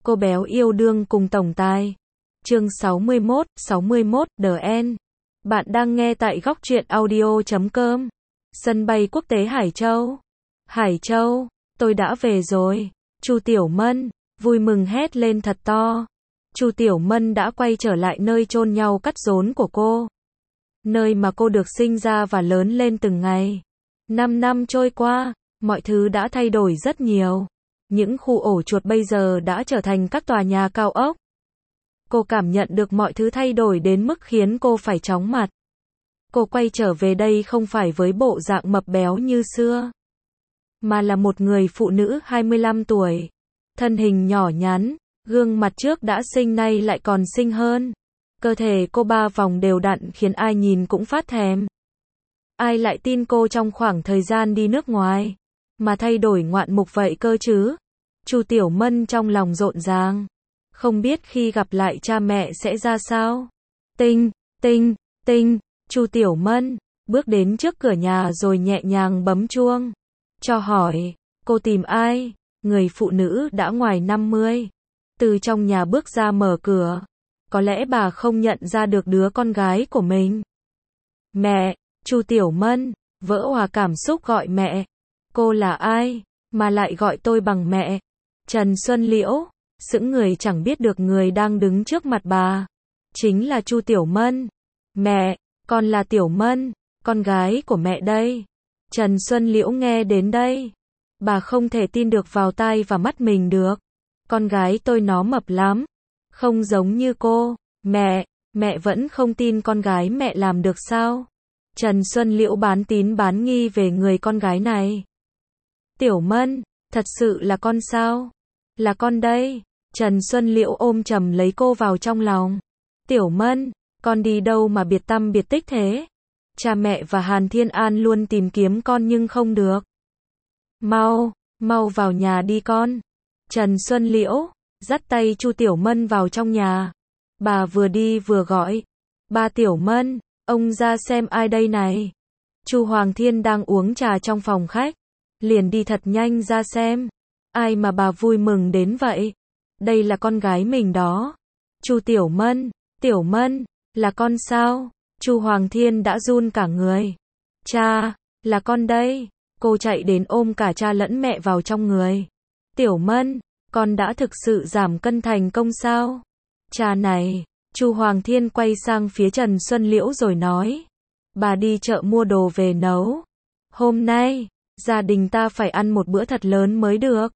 Cô béo yêu đương cùng tổng tài. Chương 61 DN. Bạn đang nghe tại góc truyện audio.com. Sân bay quốc tế Hải Châu. Hải Châu, tôi đã về rồi. Chu Tiểu Mân vui mừng hét lên thật to. Chu Tiểu Mân đã quay trở lại nơi chôn nhau cắt rốn của cô. Nơi mà cô được sinh ra và lớn lên từng ngày. 5 năm trôi qua, mọi thứ đã thay đổi rất nhiều. Những khu ổ chuột bây giờ đã trở thành các tòa nhà cao ốc. Cô cảm nhận được mọi thứ thay đổi đến mức khiến cô phải chóng mặt. Cô quay trở về đây không phải với bộ dạng mập béo như xưa, mà là một người phụ nữ 25 tuổi. Thân hình nhỏ nhắn, gương mặt trước đã xinh nay lại còn xinh hơn. Cơ thể cô 3 vòng đều đặn khiến ai nhìn cũng phát thèm. Ai lại tin cô trong khoảng thời gian đi nước ngoài mà thay đổi ngoạn mục vậy cơ chứ? Chu Tiểu Mân trong lòng rộn ràng, không biết khi gặp lại cha mẹ sẽ ra sao. Tinh. Chu Tiểu Mân bước đến trước cửa nhà rồi nhẹ nhàng bấm chuông. Cho hỏi, cô tìm ai? Người phụ nữ đã ngoài 50 từ trong nhà bước ra mở cửa. Có lẽ bà không nhận ra được đứa con gái của mình. Mẹ. Chu Tiểu Mân vỡ òa cảm xúc gọi mẹ. Cô là ai mà lại gọi tôi bằng mẹ? Trần Xuân Liễu sững người chẳng biết được người đang đứng trước mặt bà chính là Chu Tiểu Mân. Mẹ, con là Tiểu Mân, con gái của mẹ đây. Trần Xuân Liễu nghe đến đây, bà không thể tin được vào tai và mắt mình được. Con gái tôi nó mập lắm, không giống như cô. Mẹ vẫn không tin con gái mẹ làm được sao? Trần Xuân Liễu bán tín bán nghi về người con gái này. Tiểu Mân, thật sự là con sao? Là con đây. Trần Xuân Liễu ôm chầm lấy cô vào trong lòng. Tiểu Mân, con đi đâu mà biệt tăm biệt tích thế? Cha mẹ và Hàn Thiên An luôn tìm kiếm con nhưng không được. Mau vào nhà đi con. Trần Xuân Liễu dắt tay Chu Tiểu Mân vào trong nhà. Bà vừa đi vừa gọi. Ba Tiểu Mân, ông ra xem ai đây này. Chu Hoàng Thiên đang uống trà trong phòng khách, liền đi thật nhanh ra xem. Ai mà bà vui mừng đến vậy? Đây là con gái mình đó. Chu Tiểu Mân, là con sao? Chu Hoàng Thiên đã run cả người. Cha, là con đây. Cô chạy đến ôm cả cha lẫn mẹ vào trong người. Tiểu Mân, con đã thực sự giảm cân thành công sao? Cha này. Chu Hoàng Thiên quay sang phía Trần Xuân Liễu rồi nói. Bà đi chợ mua đồ về nấu. Hôm nay, gia đình ta phải ăn một bữa thật lớn mới được.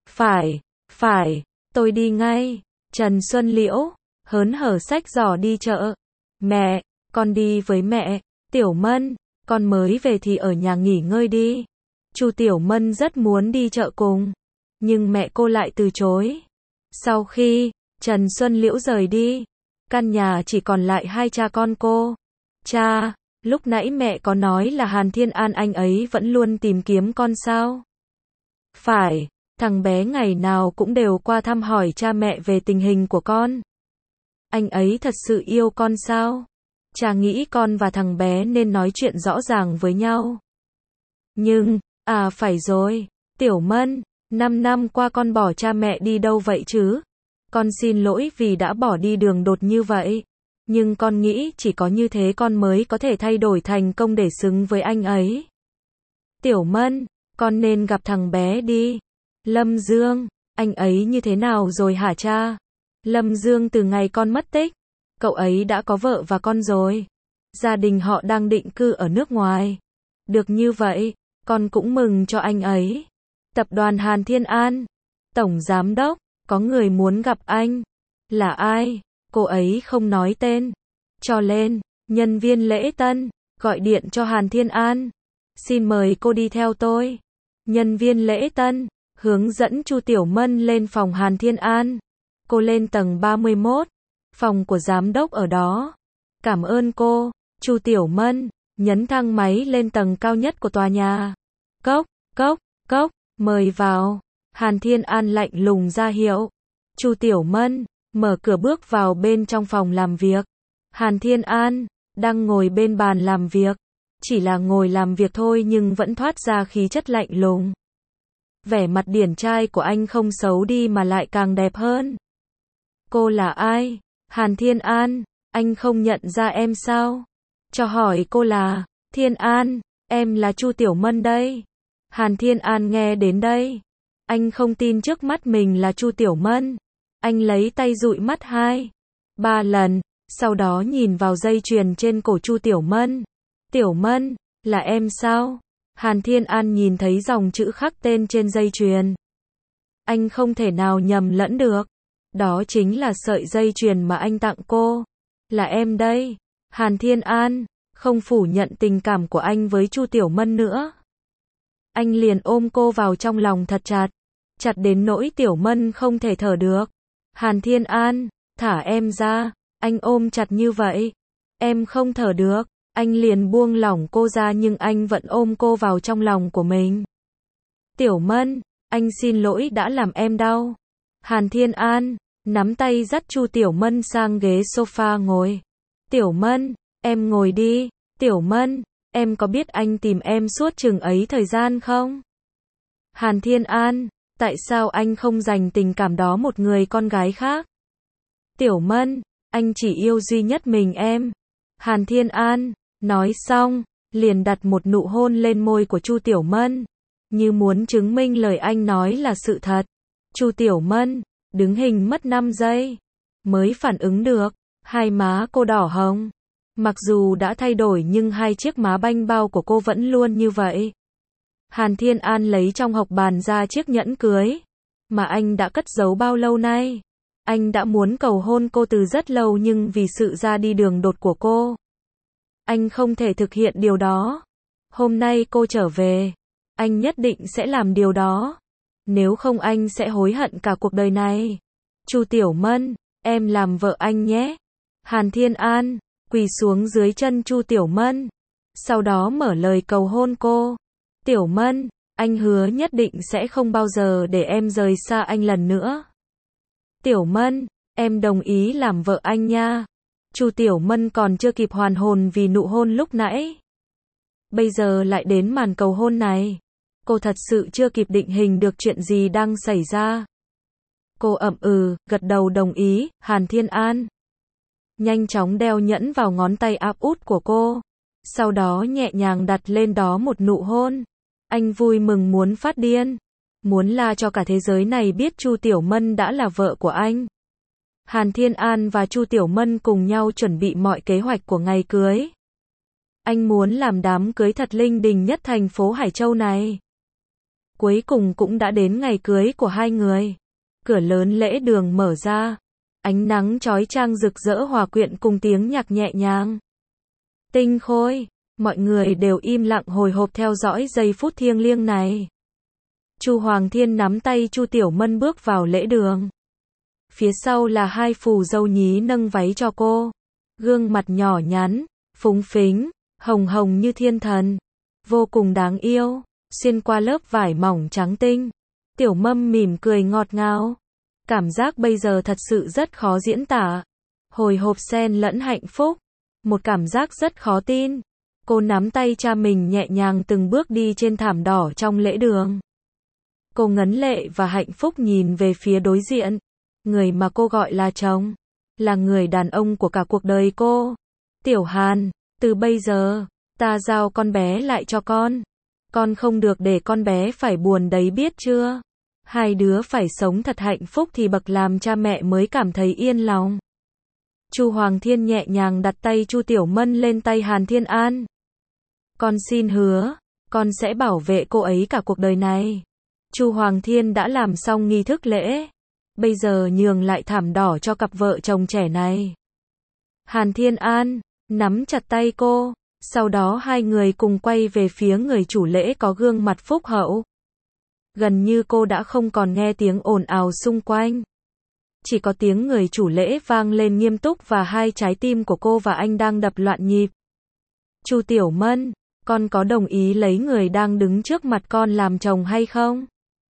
Phải, tôi đi ngay. Trần Xuân Liễu hớn hở xách giỏ đi chợ. Mẹ, con đi với mẹ. Tiểu Mân, con mới về thì ở nhà nghỉ ngơi đi. Chu Tiểu Mân rất muốn đi chợ cùng, nhưng mẹ cô lại từ chối. Sau khi Trần Xuân Liễu rời đi, căn nhà chỉ còn lại hai cha con cô. Cha, lúc nãy mẹ có nói là Hàn Thiên An anh ấy vẫn luôn tìm kiếm con sao? Phải, thằng bé ngày nào cũng đều qua thăm hỏi cha mẹ về tình hình của con. Anh ấy thật sự yêu con sao? Cha nghĩ con và thằng bé nên nói chuyện rõ ràng với nhau. Nhưng, phải rồi, Tiểu Mân, 5 năm qua con bỏ cha mẹ đi đâu vậy chứ? Con xin lỗi vì đã bỏ đi đường đột như vậy. Nhưng con nghĩ chỉ có như thế con mới có thể thay đổi thành công để xứng với anh ấy. Tiểu Mân, con nên gặp thằng bé đi. Lâm Dương, anh ấy như thế nào rồi hả cha? Lâm Dương từ ngày con mất tích, cậu ấy đã có vợ và con rồi. Gia đình họ đang định cư ở nước ngoài. Được như vậy, con cũng mừng cho anh ấy. Tập đoàn Hàn Thiên An, Tổng Giám đốc, có người muốn gặp anh. Là ai? Cô ấy không nói tên. Cho nên, nhân viên lễ tân gọi điện cho Hàn Thiên An. Xin mời cô đi theo tôi. Nhân viên lễ tân hướng dẫn Chu Tiểu Mân lên phòng Hàn Thiên An. Cô lên tầng 31, phòng của giám đốc ở đó. Cảm ơn cô. Chu Tiểu Mân nhấn thang máy lên tầng cao nhất của tòa nhà. Cốc, mời vào. Hàn Thiên An lạnh lùng ra hiệu. Chu Tiểu Mân mở cửa bước vào bên trong phòng làm việc. Hàn Thiên An đang ngồi bên bàn làm việc. Chỉ là ngồi làm việc thôi nhưng vẫn thoát ra khí chất lạnh lùng. Vẻ mặt điển trai của anh không xấu đi mà lại càng đẹp hơn. Cô là ai? Hàn Thiên An, anh không nhận ra em sao? Cho hỏi cô là, Thiên An, em là Chu Tiểu Mân đây. Hàn Thiên An nghe đến đây. Anh không tin trước mắt mình là Chu Tiểu Mân. Anh lấy tay dụi mắt 2-3 lần, sau đó nhìn vào dây chuyền trên cổ Chu Tiểu Mân. Tiểu Mân, là em sao? Hàn Thiên An nhìn thấy dòng chữ khắc tên trên dây chuyền. Anh không thể nào nhầm lẫn được. Đó chính là sợi dây chuyền mà anh tặng cô. Là em đây. Hàn Thiên An không phủ nhận tình cảm của anh với Chu Tiểu Mân nữa. Anh liền ôm cô vào trong lòng thật chặt. Chặt đến nỗi Tiểu Mân không thể thở được. Hàn Thiên An, thả em ra. Anh ôm chặt như vậy. Em không thở được. Anh liền buông lỏng cô ra nhưng anh vẫn ôm cô vào trong lòng của mình. Tiểu Mân, anh xin lỗi đã làm em đau. Hàn Thiên An nắm tay dắt Chu Tiểu Mân sang ghế sofa ngồi. Tiểu Mân, em ngồi đi. Tiểu Mân, em có biết anh tìm em suốt chừng ấy thời gian không? Hàn Thiên An, tại sao anh không dành tình cảm đó một người con gái khác? Tiểu Mân, anh chỉ yêu duy nhất mình em. Hàn Thiên An nói xong, liền đặt một nụ hôn lên môi của Chu Tiểu Mân, như muốn chứng minh lời anh nói là sự thật. Chu Tiểu Mân đứng hình mất 5 giây, mới phản ứng được, hai má cô đỏ hồng. Mặc dù đã thay đổi nhưng hai chiếc má banh bao của cô vẫn luôn như vậy. Hàn Thiên An lấy trong hộc bàn ra chiếc nhẫn cưới, mà anh đã cất giấu bao lâu nay. Anh đã muốn cầu hôn cô từ rất lâu nhưng vì sự ra đi đường đột của cô, anh không thể thực hiện điều đó. Hôm nay cô trở về, anh nhất định sẽ làm điều đó. Nếu không anh sẽ hối hận cả cuộc đời này. Chu Tiểu Mân, em làm vợ anh nhé. Hàn Thiên An quỳ xuống dưới chân Chu Tiểu Mân, sau đó mở lời cầu hôn cô. Tiểu Mân, anh hứa nhất định sẽ không bao giờ để em rời xa anh lần nữa. Tiểu Mân, em đồng ý làm vợ anh nha. Chu Tiểu Mân còn chưa kịp hoàn hồn vì nụ hôn lúc nãy. Bây giờ lại đến màn cầu hôn này. Cô thật sự chưa kịp định hình được chuyện gì đang xảy ra. Cô gật đầu đồng ý. Hàn Thiên An nhanh chóng đeo nhẫn vào ngón tay áp út của cô, sau đó nhẹ nhàng đặt lên đó một nụ hôn. Anh vui mừng muốn phát điên, muốn la cho cả thế giới này biết Chu Tiểu Mân đã là vợ của anh. Hàn Thiên An và Chu Tiểu Mân cùng nhau chuẩn bị mọi kế hoạch của ngày cưới. Anh muốn làm đám cưới thật linh đình nhất thành phố Hải Châu này. Cuối cùng cũng đã đến ngày cưới của hai người. Cửa lớn lễ đường mở ra. Ánh nắng chói chang rực rỡ hòa quyện cùng tiếng nhạc nhẹ nhàng. Tinh khôi, mọi người đều im lặng hồi hộp theo dõi giây phút thiêng liêng này. Chu Hoàng Thiên nắm tay Chu Tiểu Mân bước vào lễ đường. Phía sau là hai phù dâu nhí nâng váy cho cô. Gương mặt nhỏ nhắn, phúng phính, hồng hồng như thiên thần. Vô cùng đáng yêu, xuyên qua lớp vải mỏng trắng tinh. Tiểu Mâm mỉm cười ngọt ngào. Cảm giác bây giờ thật sự rất khó diễn tả. Hồi hộp xen lẫn hạnh phúc. Một cảm giác rất khó tin. Cô nắm tay cha mình nhẹ nhàng từng bước đi trên thảm đỏ trong lễ đường. Cô ngấn lệ và hạnh phúc nhìn về phía đối diện. Người mà cô gọi là chồng. Là người đàn ông của cả cuộc đời cô. Tiểu Hàn, từ bây giờ, ta giao con bé lại cho con. Con không được để con bé phải buồn đấy biết chưa? Hai đứa phải sống thật hạnh phúc thì bậc làm cha mẹ mới cảm thấy yên lòng. Chu Hoàng Thiên nhẹ nhàng đặt tay Chu Tiểu Mân lên tay Hàn Thiên An. Con xin hứa, con sẽ bảo vệ cô ấy cả cuộc đời này. Chu Hoàng Thiên đã làm xong nghi thức lễ. Bây giờ nhường lại thảm đỏ cho cặp vợ chồng trẻ này. Hàn Thiên An nắm chặt tay cô, sau đó hai người cùng quay về phía người chủ lễ có gương mặt phúc hậu. Gần như cô đã không còn nghe tiếng ồn ào xung quanh. Chỉ có tiếng người chủ lễ vang lên nghiêm túc và hai trái tim của cô và anh đang đập loạn nhịp. Chu Tiểu Mân, con có đồng ý lấy người đang đứng trước mặt con làm chồng hay không?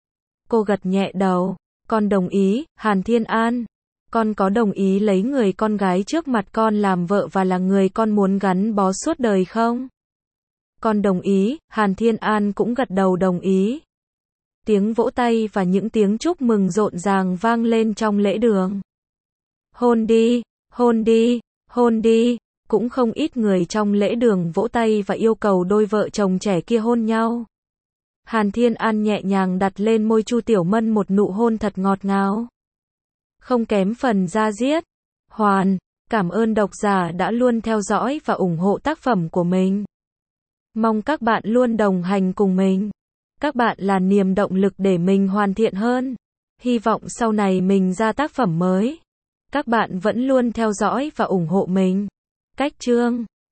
Cô gật nhẹ đầu. Con đồng ý. Hàn Thiên An, con có đồng ý lấy người con gái trước mặt con làm vợ và là người con muốn gắn bó suốt đời không? Con đồng ý. Hàn Thiên An cũng gật đầu đồng ý. Tiếng vỗ tay và những tiếng chúc mừng rộn ràng vang lên trong lễ đường. Hôn đi, hôn đi, hôn đi. Cũng không ít người trong lễ đường vỗ tay và yêu cầu đôi vợ chồng trẻ kia hôn nhau. Hàn Thiên An nhẹ nhàng đặt lên môi Chu Tiểu Mân một nụ hôn thật ngọt ngào. Không kém phần da diết. Hoàn, cảm ơn độc giả đã luôn theo dõi và ủng hộ tác phẩm của mình. Mong các bạn luôn đồng hành cùng mình. Các bạn là niềm động lực để mình hoàn thiện hơn. Hy vọng sau này mình ra tác phẩm mới, các bạn vẫn luôn theo dõi và ủng hộ mình. Cách chương